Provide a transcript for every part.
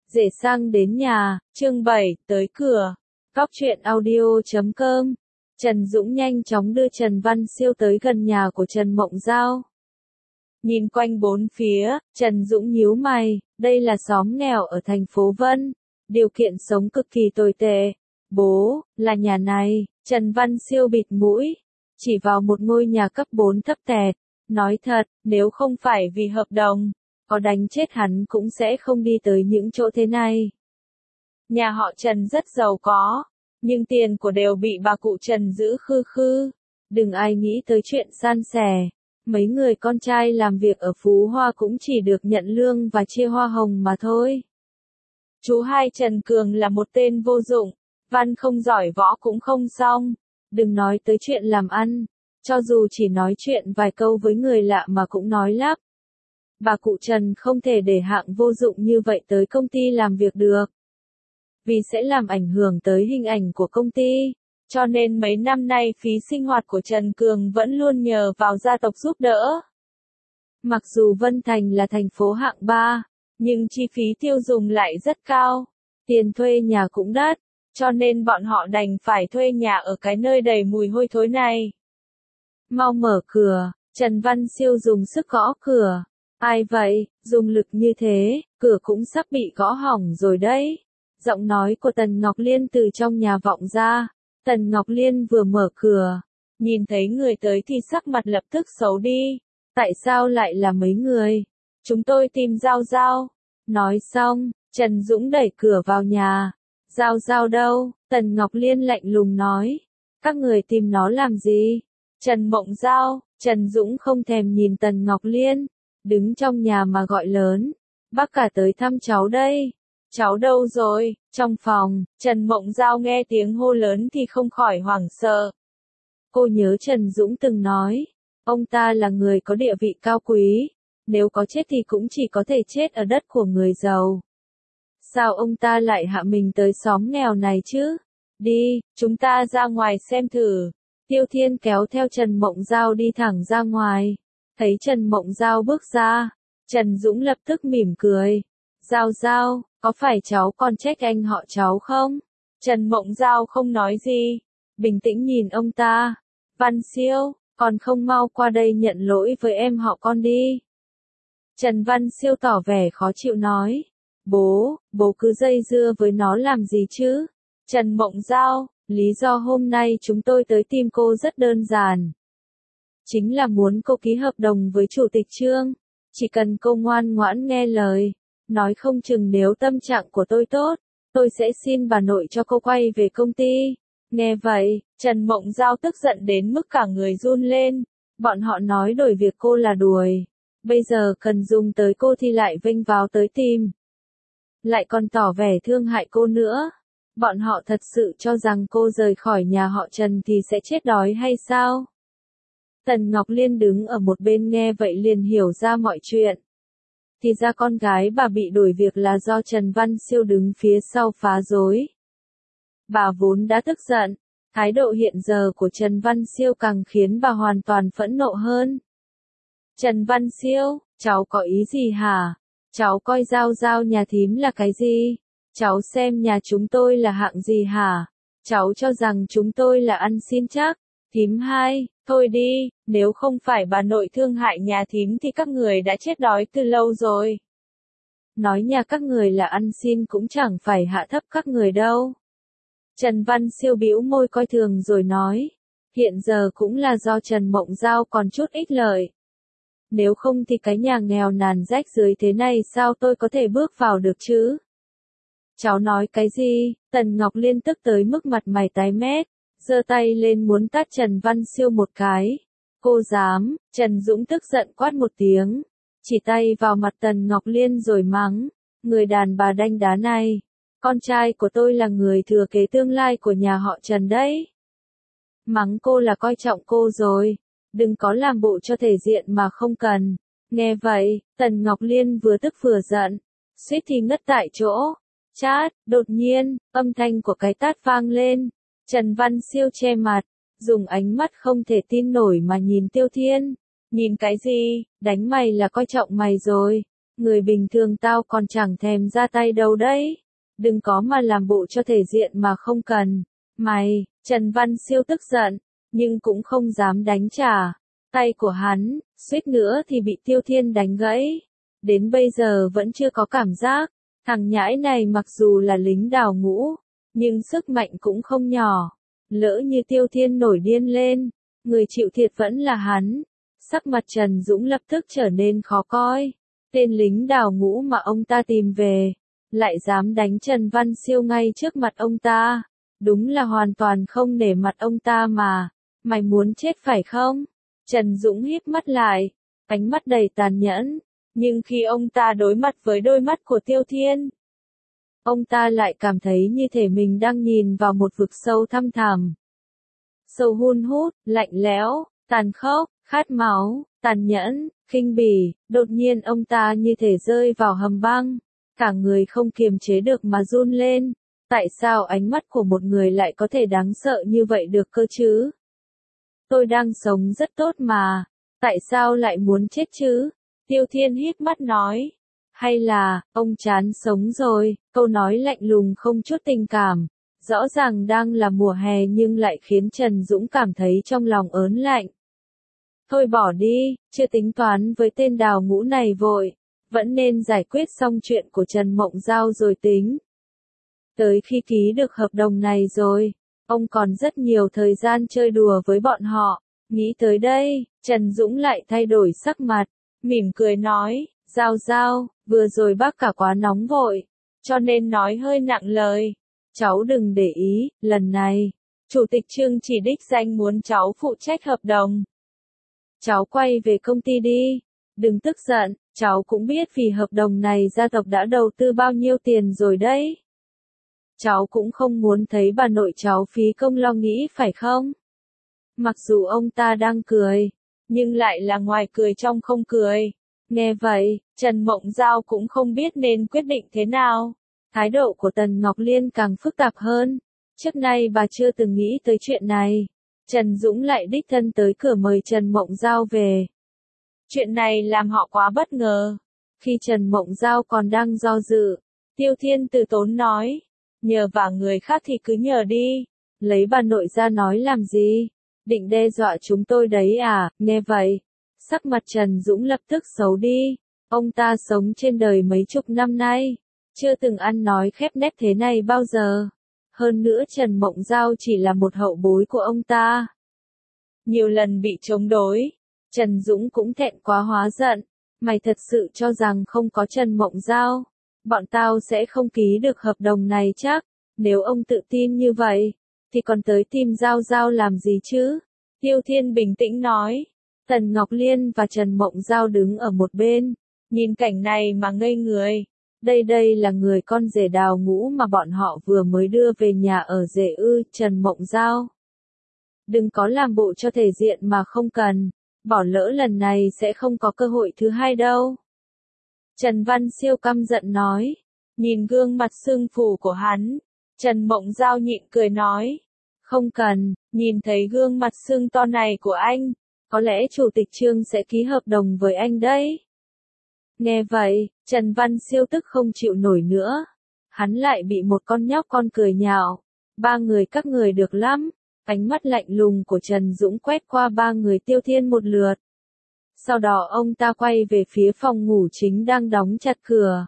Dễ sang đến nhà, chương 7, tới cửa. Cóc truyện audio.com. Trần Dũng nhanh chóng đưa Trần Văn Siêu tới gần nhà của Trần Mộng Giao. Nhìn quanh bốn phía, Trần Dũng nhíu mày, đây là xóm nghèo ở thành phố Vân, điều kiện sống cực kỳ tồi tệ. Bố, là nhà này, Trần Văn Siêu bịt mũi, chỉ vào một ngôi nhà cấp 4 thấp tẹt, nói thật, nếu không phải vì hợp đồng, có đánh chết hắn cũng sẽ không đi tới những chỗ thế này. Nhà họ Trần rất giàu có, nhưng tiền của đều bị bà cụ Trần giữ khư khư. Đừng ai nghĩ tới chuyện san sẻ. Mấy người con trai làm việc ở Phú Hoa cũng chỉ được nhận lương và chia hoa hồng mà thôi. Chú hai Trần Cường là một tên vô dụng, văn không giỏi võ cũng không xong. Đừng nói tới chuyện làm ăn, cho dù chỉ nói chuyện vài câu với người lạ mà cũng nói lắp. Bà cụ Trần không thể để hạng vô dụng như vậy tới công ty làm việc được. Vì sẽ làm ảnh hưởng tới hình ảnh của công ty, cho nên mấy năm nay phí sinh hoạt của Trần Cường vẫn luôn nhờ vào gia tộc giúp đỡ. Mặc dù Vân Thành là thành phố hạng 3, nhưng chi phí tiêu dùng lại rất cao, tiền thuê nhà cũng đắt, cho nên bọn họ đành phải thuê nhà ở cái nơi đầy mùi hôi thối này. Mau mở cửa, Trần Văn Siêu dùng sức gõ cửa. Ai vậy, dùng lực như thế, cửa cũng sắp bị gõ hỏng rồi đấy. Giọng nói của Tần Ngọc Liên từ trong nhà vọng ra. Tần Ngọc Liên vừa mở cửa, nhìn thấy người tới thì sắc mặt lập tức xấu đi. Tại sao lại là mấy người? Chúng tôi tìm Giao Giao. Nói xong, Trần Dũng đẩy cửa vào nhà. Giao Giao đâu? Tần Ngọc Liên lạnh lùng nói. Các người tìm nó làm gì? Trần Mộng Giao. Trần Dũng không thèm nhìn Tần Ngọc Liên, đứng trong nhà mà gọi lớn. Bác cả tới thăm cháu đây. Cháu đâu rồi? Trong phòng, Trần Mộng Giao nghe tiếng hô lớn thì không khỏi hoảng sợ. Cô nhớ Trần Dũng từng nói, ông ta là người có địa vị cao quý, nếu có chết thì cũng chỉ có thể chết ở đất của người giàu. Sao ông ta lại hạ mình tới xóm nghèo này chứ? Đi, chúng ta ra ngoài xem thử. Tiêu Thiên kéo theo Trần Mộng Giao đi thẳng ra ngoài. Thấy Trần Mộng Giao bước ra, Trần Dũng lập tức mỉm cười. Giao Giao, có phải cháu còn trách anh họ cháu không? Trần Mộng Giao không nói gì, bình tĩnh nhìn ông ta. Văn Siêu, còn không mau qua đây nhận lỗi với em họ con đi. Trần Văn Siêu tỏ vẻ khó chịu nói. Bố cứ dây dưa với nó làm gì chứ? Trần Mộng Giao, lý do hôm nay chúng tôi tới tìm cô rất đơn giản. Chính là muốn cô ký hợp đồng với Chủ tịch Trương. Chỉ cần cô ngoan ngoãn nghe lời. Nói không chừng nếu tâm trạng của tôi tốt, tôi sẽ xin bà nội cho cô quay về công ty. Nghe vậy, Trần Mộng Giao tức giận đến mức cả người run lên. Bọn họ nói đổi việc cô là đuổi. Bây giờ cần dùng tới cô thì lại vênh vào tới tìm. Lại còn tỏ vẻ thương hại cô nữa. Bọn họ thật sự cho rằng cô rời khỏi nhà họ Trần thì sẽ chết đói hay sao? Tần Ngọc Liên đứng ở một bên nghe vậy liền hiểu ra mọi chuyện. Thì ra con gái bà bị đuổi việc là do Trần Văn Siêu đứng phía sau phá rối. Bà vốn đã tức giận, thái độ hiện giờ của Trần Văn Siêu càng khiến bà hoàn toàn phẫn nộ hơn. Trần Văn Siêu, cháu có ý gì hả? Cháu coi Giao Giao nhà thím là cái gì? Cháu xem nhà chúng tôi là hạng gì hả? Cháu cho rằng chúng tôi là ăn xin chắc. Thím hai, thôi đi, nếu không phải bà nội thương hại nhà thím thì các người đã chết đói từ lâu rồi. Nói nhà các người là ăn xin cũng chẳng phải hạ thấp các người đâu. Trần Văn Siêu bĩu môi coi thường rồi nói, hiện giờ cũng là do Trần Mộng Giao còn chút ích lợi. Nếu không thì cái nhà nghèo nàn rách dưới thế này sao tôi có thể bước vào được chứ? Cháu nói cái gì? Tần Ngọc Liên tức tới mức mặt mày tái mét. Giơ tay lên muốn tát Trần Văn Siêu một cái. Cô dám? Trần Dũng tức giận quát một tiếng, chỉ tay vào mặt Tần Ngọc Liên rồi mắng. Người đàn bà đanh đá này. Con trai của tôi là người thừa kế tương lai của nhà họ Trần đấy. Mắng cô là coi trọng cô rồi. Đừng có làm bộ cho thể diện mà không cần. Nghe vậy, Tần Ngọc Liên vừa tức vừa giận, suýt thì ngất tại chỗ. Chát, đột nhiên, âm thanh của cái tát vang lên. Trần Văn Siêu che mặt, dùng ánh mắt không thể tin nổi mà nhìn Tiêu Thiên. Nhìn cái gì? Đánh mày là coi trọng mày rồi. người bình thường tao còn chẳng thèm ra tay đâu đấy. Đừng có mà làm bộ cho thể diện mà không cần. Mày, Trần Văn Siêu tức giận, nhưng cũng không dám đánh trả. Tay của hắn, suýt nữa thì bị Tiêu Thiên đánh gãy. Đến bây giờ vẫn chưa có cảm giác. Thằng nhãi này mặc dù là lính đào ngũ, nhưng sức mạnh cũng không nhỏ. Lỡ như Tiêu Thiên nổi điên lên, người chịu thiệt vẫn là hắn. Sắc mặt Trần Dũng lập tức trở nên khó coi. Tên lính đào ngũ mà ông ta tìm về, lại dám đánh Trần Văn Siêu ngay trước mặt ông ta. Đúng là hoàn toàn không nể mặt ông ta mà. Mày muốn chết phải không? Trần Dũng híp mắt lại, ánh mắt đầy tàn nhẫn. Nhưng khi ông ta đối mặt với đôi mắt của Tiêu Thiên, ông ta lại cảm thấy như thể mình đang nhìn vào một vực sâu thăm thẳm. Sâu hun hút, lạnh lẽo, tàn khốc, khát máu, tàn nhẫn, khinh bỉ. Đột nhiên ông ta như thể rơi vào hầm băng. Cả người không kiềm chế được mà run lên. Tại sao ánh mắt của một người lại có thể đáng sợ như vậy được cơ chứ? Tôi đang sống rất tốt mà. Tại sao lại muốn chết chứ? Tiêu Thiên híp mắt nói. Hay là, ông chán sống rồi, câu nói lạnh lùng không chút tình cảm. Rõ ràng đang là mùa hè nhưng lại khiến Trần Dũng cảm thấy trong lòng ớn lạnh. Thôi bỏ đi, chưa tính toán với tên đào ngũ này vội. Vẫn nên giải quyết xong chuyện của Trần Mộng Giao rồi tính. Tới khi ký được hợp đồng này rồi, ông còn rất nhiều thời gian chơi đùa với bọn họ. Nghĩ tới đây, Trần Dũng lại thay đổi sắc mặt, mỉm cười nói, Giao, vừa rồi bác cả quá nóng vội, cho nên nói hơi nặng lời. Cháu đừng để ý, lần này, Chủ tịch Trương chỉ đích danh muốn cháu phụ trách hợp đồng. Cháu quay về công ty đi, đừng tức giận, cháu cũng biết vì hợp đồng này gia tộc đã đầu tư bao nhiêu tiền rồi đấy. Cháu cũng không muốn thấy bà nội cháu phí công lo nghĩ phải không? Mặc dù ông ta đang cười, nhưng lại là ngoài cười trong không cười. Nghe vậy, Trần Mộng Giao cũng không biết nên quyết định thế nào. Thái độ của Tần Ngọc Liên càng phức tạp hơn. Trước nay bà chưa từng nghĩ tới chuyện này. Trần Dũng lại đích thân tới cửa mời Trần Mộng Giao về. Chuyện này làm họ quá bất ngờ. Khi Trần Mộng Giao còn đang do dự, Tiêu Thiên từ tốn nói. Nhờ vả người khác thì cứ nhờ đi. Lấy bà nội ra nói làm gì? Định đe dọa chúng tôi đấy à? Nghe vậy, sắc mặt Trần Dũng lập tức xấu đi. Ông ta sống trên đời mấy chục năm nay, chưa từng ăn nói khép nép thế này bao giờ. Hơn nữa Trần Mộng Giao chỉ là một hậu bối của ông ta. Nhiều lần bị chống đối, Trần Dũng cũng thẹn quá hóa giận. Mày thật sự cho rằng không có Trần Mộng Giao, bọn tao sẽ không ký được hợp đồng này chắc. Nếu ông tự tin như vậy, thì còn tới tìm Giao làm gì chứ? Tiêu Thiên bình tĩnh nói. Tần Ngọc Liên và Trần Mộng Giao đứng ở một bên, nhìn cảnh này mà ngây người. Đây là người con rể đào ngũ mà bọn họ vừa mới đưa về nhà ở rể ư? Trần Mộng Giao, đừng có làm bộ cho thể diện mà không cần, bỏ lỡ lần này sẽ không có cơ hội thứ hai đâu. Trần Văn Siêu căm giận nói. Nhìn gương mặt sưng phù của hắn, Trần Mộng Giao nhịn cười nói. Không cần, nhìn thấy gương mặt sưng to này của anh, có lẽ Chủ tịch Trương sẽ ký hợp đồng với anh đấy. Nghe vậy, Trần Văn Siêu tức không chịu nổi nữa. Hắn lại bị một con nhóc con cười nhạo. Ba người các người được lắm. Ánh mắt lạnh lùng của Trần Dũng quét qua ba người Tiêu Thiên một lượt. Sau đó ông ta quay về phía phòng ngủ chính đang đóng chặt cửa.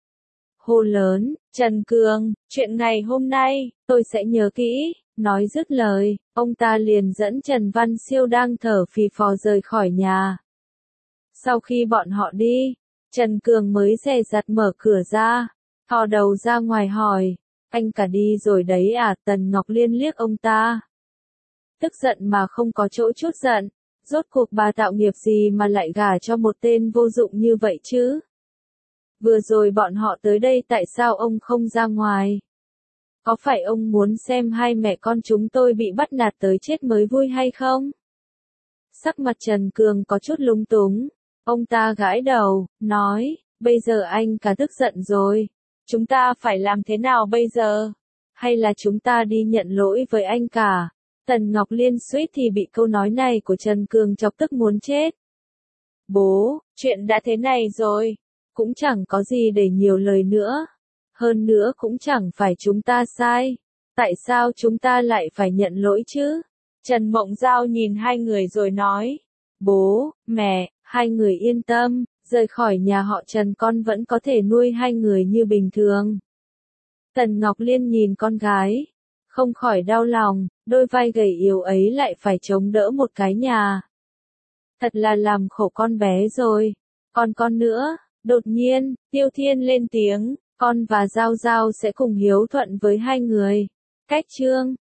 Hô lớn, Trần Cường, chuyện ngày hôm nay, tôi sẽ nhớ kỹ. Nói dứt lời, ông ta liền dẫn Trần Văn Siêu đang thở phì phò rời khỏi nhà. Sau khi bọn họ đi, Trần Cường mới dè dặt mở cửa ra, thò đầu ra ngoài hỏi, anh cả đi rồi đấy à? Tần Ngọc Liên liếc ông ta. Tức giận mà không có chỗ chút giận, rốt cuộc bà tạo nghiệp gì mà lại gả cho một tên vô dụng như vậy chứ? Vừa rồi bọn họ tới đây tại sao ông không ra ngoài? Có phải ông muốn xem hai mẹ con chúng tôi bị bắt nạt tới chết mới vui hay không? Sắc mặt Trần Cường có chút lúng túng. Ông ta gãi đầu, nói, bây giờ anh cả tức giận rồi. Chúng ta phải làm thế nào bây giờ? Hay là chúng ta đi nhận lỗi với anh cả? Tần Ngọc Liên suýt thì bị câu nói này của Trần Cường chọc tức muốn chết. Bố, chuyện đã thế này rồi. cũng chẳng có gì để nhiều lời nữa. Hơn nữa cũng chẳng phải chúng ta sai. Tại sao chúng ta lại phải nhận lỗi chứ? Trần Mộng Giao nhìn hai người rồi nói. Bố, mẹ, hai người yên tâm, rời khỏi nhà họ Trần con vẫn có thể nuôi hai người như bình thường. Tần Ngọc Liên nhìn con gái, không khỏi đau lòng, đôi vai gầy yếu ấy lại phải chống đỡ một cái nhà. Thật là làm khổ con bé rồi. Còn con nữa, đột nhiên, Tiêu Thiên lên tiếng, con và Giao Giao sẽ cùng hiếu thuận với hai người. Cách chương